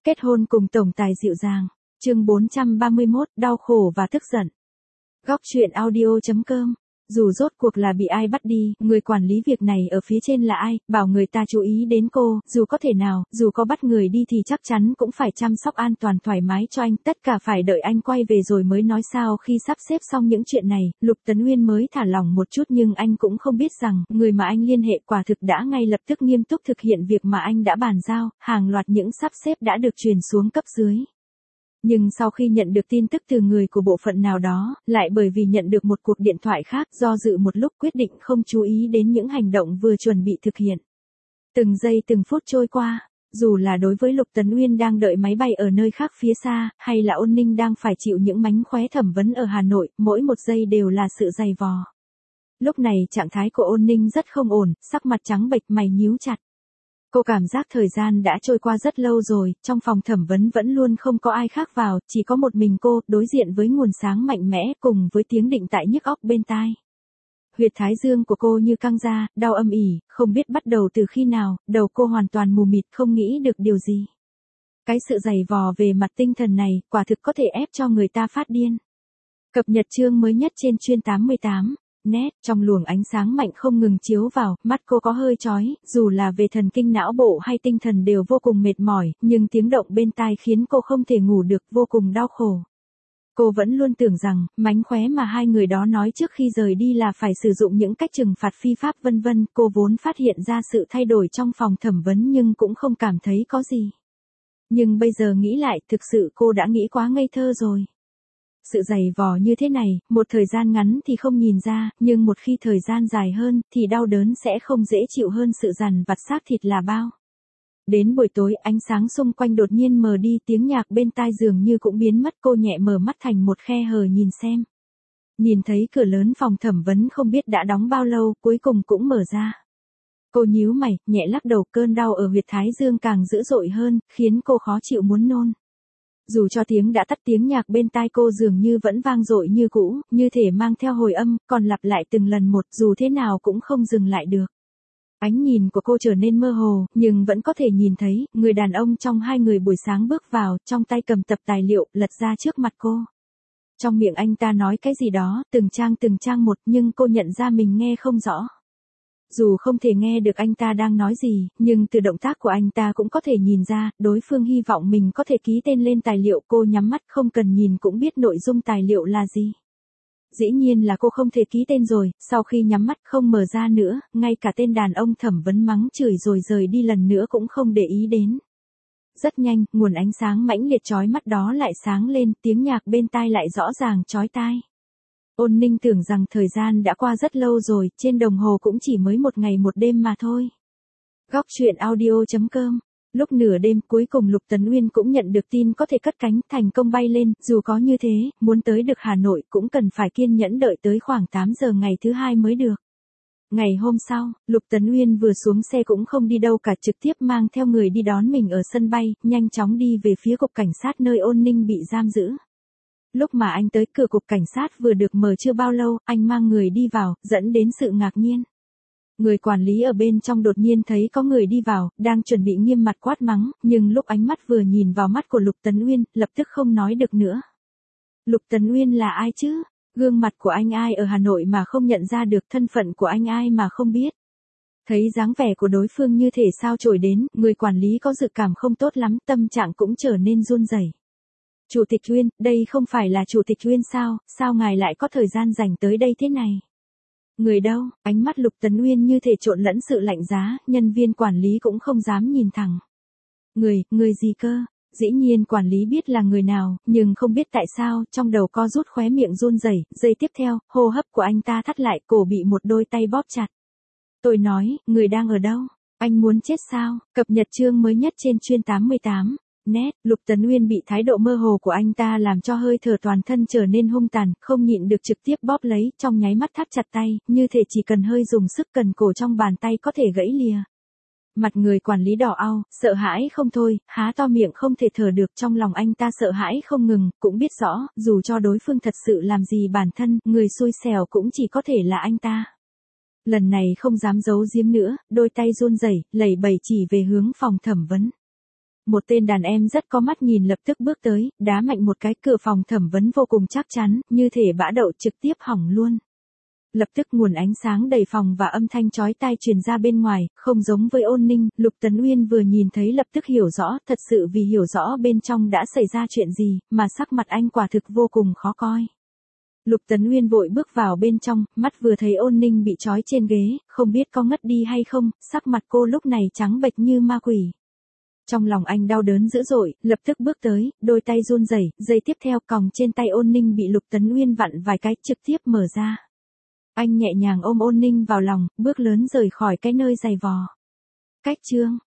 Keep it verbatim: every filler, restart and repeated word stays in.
Kết hôn cùng tổng tài dịu dàng. Chương bốn trăm ba mươi mốt, đau khổ và tức giận. Góc truyện audio chấm com. Dù rốt cuộc là bị ai bắt đi, người quản lý việc này ở phía trên là ai, bảo người ta chú ý đến cô, dù có thể nào, dù có bắt người đi thì chắc chắn cũng phải chăm sóc an toàn thoải mái cho anh, tất cả phải đợi anh quay về rồi mới nói sao. Khi sắp xếp xong những chuyện này, Lục Tấn Uyên mới thả lỏng một chút, nhưng anh cũng không biết rằng, người mà anh liên hệ quả thực đã ngay lập tức nghiêm túc thực hiện việc mà anh đã bàn giao, hàng loạt những sắp xếp đã được truyền xuống cấp dưới. Nhưng sau khi nhận được tin tức từ người của bộ phận nào đó, lại bởi vì nhận được một cuộc điện thoại khác, do dự một lúc quyết định không chú ý đến những hành động vừa chuẩn bị thực hiện. Từng giây từng phút trôi qua, dù là đối với Lục Tấn Uyên đang đợi máy bay ở nơi khác phía xa, hay là Ôn Ninh đang phải chịu những mánh khóe thẩm vấn ở Hà Nội, mỗi một giây đều là sự dày vò. Lúc này trạng thái của Ôn Ninh rất không ổn, sắc mặt trắng bệch, mày nhíu chặt. Cô cảm giác thời gian đã trôi qua rất lâu rồi, trong phòng thẩm vấn vẫn luôn không có ai khác vào, chỉ có một mình cô, đối diện với nguồn sáng mạnh mẽ, cùng với tiếng định tại nhức óc bên tai. Huyệt thái dương của cô như căng ra, đau âm ỉ, không biết bắt đầu từ khi nào, đầu cô hoàn toàn mù mịt, không nghĩ được điều gì. Cái sự dày vò về mặt tinh thần này, quả thực có thể ép cho người ta phát điên. Cập nhật chương mới nhất trên chuyên tám mươi tám. Nét, trong luồng ánh sáng mạnh không ngừng chiếu vào, mắt cô có hơi chói, dù là về thần kinh não bộ hay tinh thần đều vô cùng mệt mỏi, nhưng tiếng động bên tai khiến cô không thể ngủ được, vô cùng đau khổ. Cô vẫn luôn tưởng rằng, mánh khóe mà hai người đó nói trước khi rời đi là phải sử dụng những cách trừng phạt phi pháp vân vân, cô vốn phát hiện ra sự thay đổi trong phòng thẩm vấn nhưng cũng không cảm thấy có gì. Nhưng bây giờ nghĩ lại, thực sự cô đã nghĩ quá ngây thơ rồi. Sự dày vò như thế này, một thời gian ngắn thì không nhìn ra, nhưng một khi thời gian dài hơn, thì đau đớn sẽ không dễ chịu hơn sự dằn vặt xác thịt là bao. Đến buổi tối, ánh sáng xung quanh đột nhiên mờ đi, tiếng nhạc bên tai dường như cũng biến mất, cô nhẹ mở mắt thành một khe hở nhìn xem. Nhìn thấy cửa lớn phòng thẩm vấn không biết đã đóng bao lâu, cuối cùng cũng mở ra. Cô nhíu mày, nhẹ lắc đầu, cơn đau ở huyệt thái dương càng dữ dội hơn, khiến cô khó chịu muốn nôn. Dù cho tiếng đã tắt, tiếng nhạc bên tai cô dường như vẫn vang dội như cũ, như thể mang theo hồi âm, còn lặp lại từng lần một, dù thế nào cũng không dừng lại được. Ánh nhìn của cô trở nên mơ hồ, nhưng vẫn có thể nhìn thấy, người đàn ông trong hai người buổi sáng bước vào, trong tay cầm tập tài liệu, lật ra trước mặt cô. Trong miệng anh ta nói cái gì đó, từng trang từng trang một, nhưng cô nhận ra mình nghe không rõ. Dù không thể nghe được anh ta đang nói gì, nhưng từ động tác của anh ta cũng có thể nhìn ra, đối phương hy vọng mình có thể ký tên lên tài liệu. Cô nhắm mắt, không cần nhìn cũng biết nội dung tài liệu là gì. Dĩ nhiên là cô không thể ký tên rồi, sau khi nhắm mắt không mở ra nữa, ngay cả tên đàn ông thẩm vấn mắng chửi rồi rời đi lần nữa cũng không để ý đến. Rất nhanh, nguồn ánh sáng mãnh liệt chói mắt đó lại sáng lên, tiếng nhạc bên tai lại rõ ràng chói tai. Ôn Ninh tưởng rằng thời gian đã qua rất lâu rồi, trên đồng hồ cũng chỉ mới một ngày một đêm mà thôi. Góc truyện audio chấm com. Lúc nửa đêm, cuối cùng Lục Tấn Uyên cũng nhận được tin có thể cất cánh, thành công bay lên, dù có như thế, muốn tới được Hà Nội cũng cần phải kiên nhẫn đợi tới khoảng tám giờ ngày thứ hai mới được. Ngày hôm sau, Lục Tấn Uyên vừa xuống xe cũng không đi đâu cả, trực tiếp mang theo người đi đón mình ở sân bay, nhanh chóng đi về phía cục cảnh sát nơi Ôn Ninh bị giam giữ. Lúc mà anh tới, cửa cục cảnh sát vừa được mở chưa bao lâu, anh mang người đi vào, dẫn đến sự ngạc nhiên. Người quản lý ở bên trong đột nhiên thấy có người đi vào, đang chuẩn bị nghiêm mặt quát mắng, nhưng lúc ánh mắt vừa nhìn vào mắt của Lục Tấn Uyên, lập tức không nói được nữa. Lục Tấn Uyên là ai chứ? Gương mặt của anh ai ở Hà Nội mà không nhận ra được, thân phận của anh ai mà không biết? Thấy dáng vẻ của đối phương như thể sao chổi đến, người quản lý có dự cảm không tốt lắm, tâm trạng cũng trở nên run rẩy. Chủ tịch Uyên, đây không phải là Chủ tịch Uyên sao, sao ngài lại có thời gian dành tới đây thế này? Người đâu? Ánh mắt Lục Tấn Uyên như thể trộn lẫn sự lạnh giá, nhân viên quản lý cũng không dám nhìn thẳng. Người, người gì cơ? Dĩ nhiên quản lý biết là người nào, nhưng không biết tại sao, trong đầu co rút, khóe miệng run rẩy, giây tiếp theo, hô hấp của anh ta thắt lại, cổ bị một đôi tay bóp chặt. Tôi nói, người đang ở đâu? Anh muốn chết sao? Cập nhật chương mới nhất trên chuyên tám mươi tám. Nét, Lục Tấn Uyên bị thái độ mơ hồ của anh ta làm cho hơi thở toàn thân trở nên hung tàn, không nhịn được trực tiếp bóp lấy, trong nháy mắt thắt chặt tay, như thể chỉ cần hơi dùng sức cần cổ trong bàn tay có thể gãy lìa. Mặt người quản lý đỏ au, sợ hãi không thôi, há to miệng không thể thở được, trong lòng anh ta sợ hãi không ngừng, cũng biết rõ, dù cho đối phương thật sự làm gì bản thân, người xui xẻo cũng chỉ có thể là anh ta. Lần này không dám giấu giếm nữa, đôi tay run rẩy, lẩy bẩy chỉ về hướng phòng thẩm vấn. Một tên đàn em rất có mắt nhìn lập tức bước tới, đá mạnh một cái, cửa phòng thẩm vấn vô cùng chắc chắn, như thể bã đậu trực tiếp hỏng luôn. Lập tức nguồn ánh sáng đầy phòng và âm thanh chói tai truyền ra bên ngoài, không giống với Ôn Ninh, Lục Tấn Uyên vừa nhìn thấy lập tức hiểu rõ, thật sự vì hiểu rõ bên trong đã xảy ra chuyện gì, mà sắc mặt anh quả thực vô cùng khó coi. Lục Tấn Uyên vội bước vào bên trong, mắt vừa thấy Ôn Ninh bị trói trên ghế, không biết có ngất đi hay không, sắc mặt cô lúc này trắng bệch như ma quỷ. Trong lòng anh đau đớn dữ dội, lập tức bước tới, đôi tay run rẩy, giây tiếp theo còng trên tay Ôn Ninh bị Lục Tấn Uyên vặn vài cái trực tiếp mở ra. Anh nhẹ nhàng ôm Ôn Ninh vào lòng, bước lớn rời khỏi cái nơi dày vò. Cách chương